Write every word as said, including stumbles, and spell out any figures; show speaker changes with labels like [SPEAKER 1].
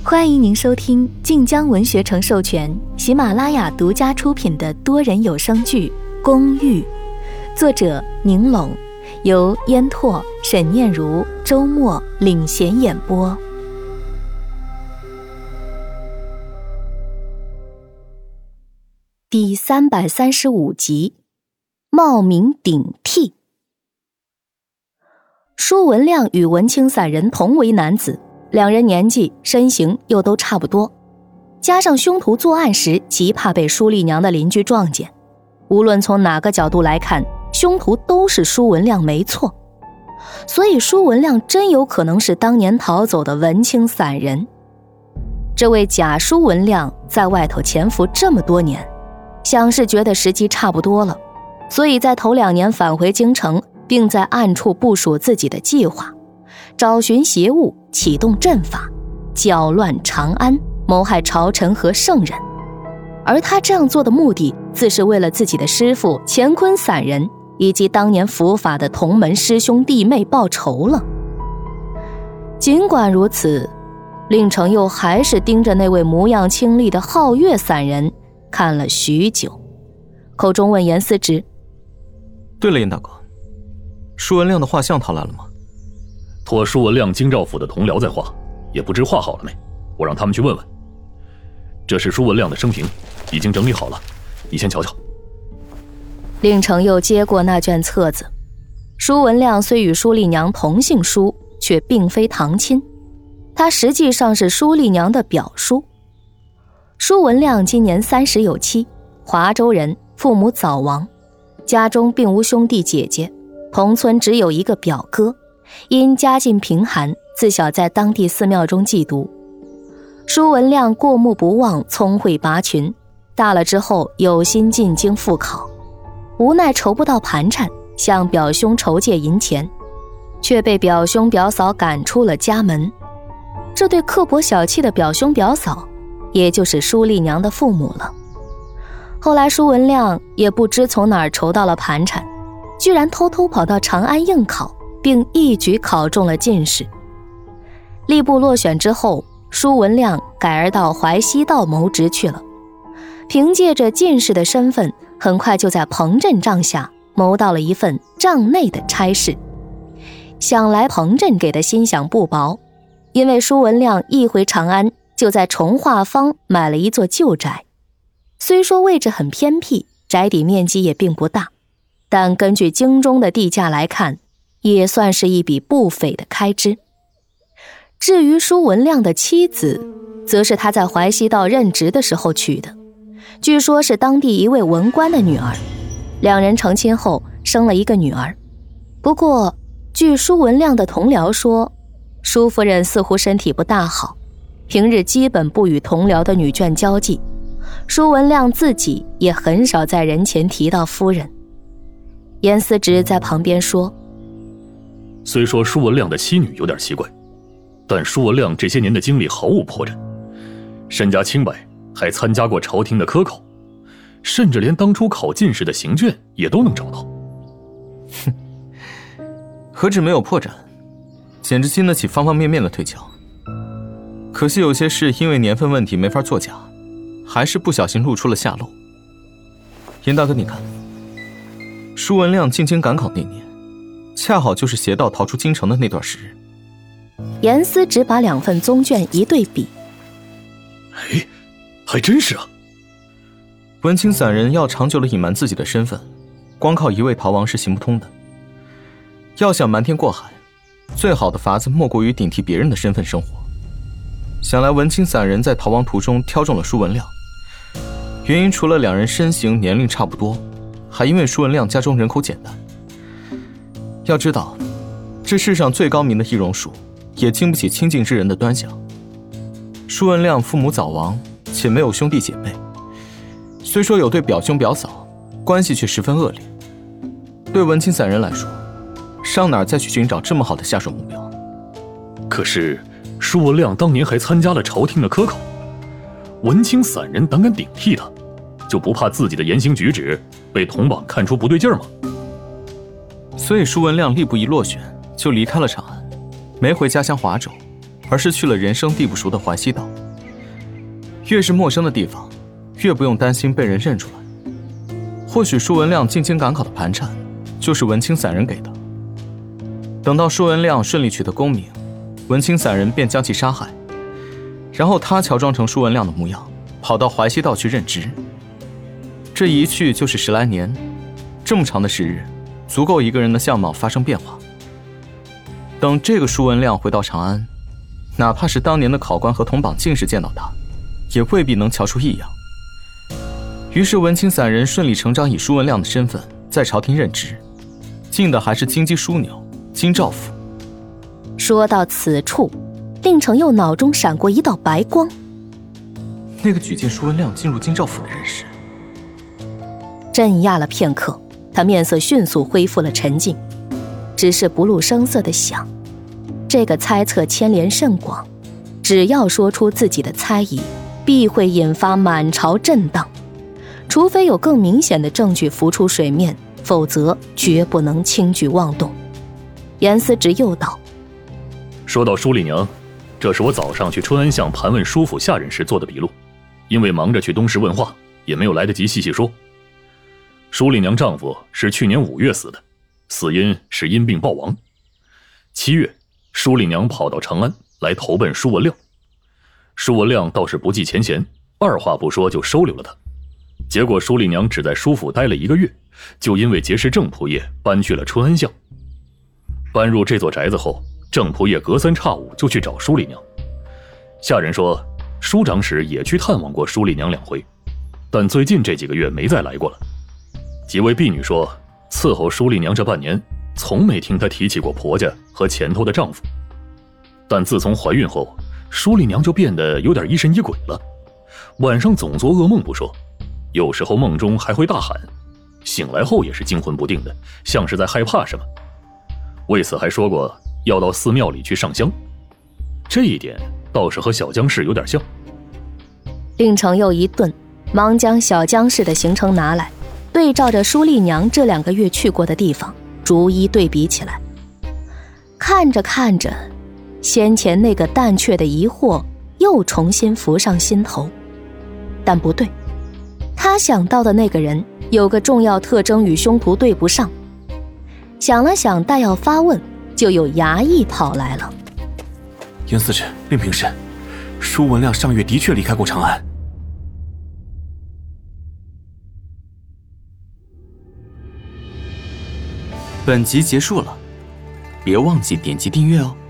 [SPEAKER 1] 欢迎您收听晋江文学城授权、喜马拉雅独家出品的多人有声剧《公寓》，作者宁龙，由烟拓、沈念如、周末领衔演播。第三百三十五集，冒名顶替。舒文亮与文青散人同为男子，两人年纪身形又都差不多，加上凶徒作案时极怕被舒丽娘的邻居撞见，无论从哪个角度来看，凶徒都是舒文亮没错。所以舒文亮真有可能是当年逃走的文青散人。这位假舒文亮在外头潜伏这么多年，想是觉得时机差不多了，所以在头两年返回京城，并在暗处部署自己的计划，找寻邪物，启动阵法，搅乱长安，谋害朝臣和圣人。而他这样做的目的，自是为了自己的师父乾坤散人以及当年伏法的同门师兄弟妹报仇了。尽管如此，令程又还是盯着那位模样清丽的皓月散人看了许久，口中问严思直：
[SPEAKER 2] 对了，严大哥，舒文亮的画像他来了吗？
[SPEAKER 3] 托舒文亮京兆府的同僚在画，也不知画好了没，我让他们去问问。这是舒文亮的生平，已经整理好了，你先瞧瞧。
[SPEAKER 1] 令程又接过那卷册子。舒文亮虽与舒丽娘同姓舒，却并非堂亲，他实际上是舒丽娘的表叔。舒文亮今年三十有妻，华州人，父母早亡，家中并无兄弟姐姐，同村只有一个表哥，因家境贫寒，自小在当地寺庙中寄读。舒文亮过目不忘，聪慧拔群，大了之后有心进京复考，无奈筹不到盘缠，向表兄筹借银钱，却被表兄表嫂赶出了家门。这对刻薄小气的表兄表嫂，也就是舒丽娘的父母了。后来舒文亮也不知从哪儿筹到了盘缠，居然偷偷跑到长安应考，并一举考中了进士。吏部落选之后，舒文亮改而到淮西道谋职去了，凭借着进士的身份，很快就在彭镇帐下谋到了一份帐内的差事。想来彭镇给的薪饷不薄，因为舒文亮一回长安，就在崇化坊买了一座旧宅，虽说位置很偏僻，宅邸面积也并不大，但根据京中的地价来看，也算是一笔不菲的开支。至于舒文亮的妻子，则是他在淮西道任职的时候娶的，据说是当地一位文官的女儿，两人成亲后生了一个女儿。不过据舒文亮的同僚说，舒夫人似乎身体不大好，平日基本不与同僚的女眷交际，舒文亮自己也很少在人前提到夫人。严思直在旁边说：
[SPEAKER 3] 虽说舒文亮的妻女有点奇怪，但舒文亮这些年的经历毫无破绽，身家清白，还参加过朝廷的科考，甚至连当初考进士的行卷也都能找到。
[SPEAKER 2] 哼，何止没有破绽，简直经得起方方面面的推敲。可惜有些事因为年份问题没法作假，还是不小心露出了下落。严大哥，你看，舒文亮进京赶考那年，恰好就是邪道逃出京城的那段时日。
[SPEAKER 1] 严思直把两份宗卷一对比，
[SPEAKER 3] 哎，还真是啊。
[SPEAKER 2] 文青散人要长久地隐瞒自己的身份，光靠一味逃亡是行不通的。要想瞒天过海，最好的法子莫过于顶替别人的身份生活。想来文青散人在逃亡途中挑中了舒文亮，原因除了两人身形年龄差不多，还因为舒文亮家中人口简单。要知道，这世上最高明的易容术，也经不起亲近之人的端详。舒文亮父母早亡，且没有兄弟姐妹，虽说有对表兄表嫂，关系却十分恶劣。对文青散人来说，上哪儿再去寻找这么好的下手目标？
[SPEAKER 3] 可是舒文亮当年还参加了朝廷的科考，文青散人胆敢顶替他，就不怕自己的言行举止被同榜看出不对劲吗？
[SPEAKER 2] 所以舒文亮吏部一落选就离开了长安，没回家乡华州， 而是去了人生地不熟的淮西岛。越是陌生的地方，越不用担心被人认出来。或许舒文亮进京赶考的盘缠，就是文清散人给的。等到舒文亮顺利取得功名，文清散人便将其杀害，然后他乔装成舒文亮的模样，跑到淮西道去任职。这一去就是十来年，这么长的时日，足够一个人的相貌发生变化。等这个舒文亮回到长安，哪怕是当年的考官和同榜进士见到他，也未必能瞧出异样。于是文清散人顺理成章以舒文亮的身份在朝廷任职，进的还是京畿枢纽京兆府。
[SPEAKER 1] 说到此处，令程又脑中闪过一道白光。
[SPEAKER 2] 那个举荐舒文亮进入京兆府的人是……
[SPEAKER 1] 镇压了片刻，他面色迅速恢复了沉静，只是不露声色地想，这个猜测牵连甚广，只要说出自己的猜疑，必会引发满朝震荡。除非有更明显的证据浮出水面，否则绝不能轻举妄动。严思直又道：
[SPEAKER 3] 说到舒丽娘，这是我早上去春安巷盘问舒府下人时做的笔录，因为忙着去东市问话，也没有来得及细细说。舒丽娘丈夫是去年五月死的，死因是因病暴亡。七月，舒丽娘跑到长安来投奔舒文亮，舒文亮倒是不计前嫌，二话不说就收留了她。结果舒丽娘只在舒府待了一个月，就因为结识郑仆夜搬去了春安巷。搬入这座宅子后，郑仆夜隔三差五就去找舒丽娘。下人说，舒长史也去探望过舒丽娘两回，但最近这几个月没再来过了。几位婢女说，伺候舒丽娘这半年，从没听她提起过婆家和前头的丈夫。但自从怀孕后，舒丽娘就变得有点疑神疑鬼了，晚上总做噩梦不说，有时候梦中还会大喊，醒来后也是惊魂不定的，像是在害怕什么。为此还说过要到寺庙里去上香，这一点倒是和小江氏有点像。
[SPEAKER 1] 令程又一顿，忙将小江氏的行程拿来，对照着舒丽娘这两个月去过的地方，逐一对比起来。看着看着，先前那个淡却的疑惑又重新浮上心头。但不对，他想到的那个人有个重要特征与凶徒对不上。想了想，待要发问，就有衙役跑来了。
[SPEAKER 4] 严司职，令平身，舒文亮上月的确离开过长安。
[SPEAKER 2] 本集结束了，别忘记点击订阅哦。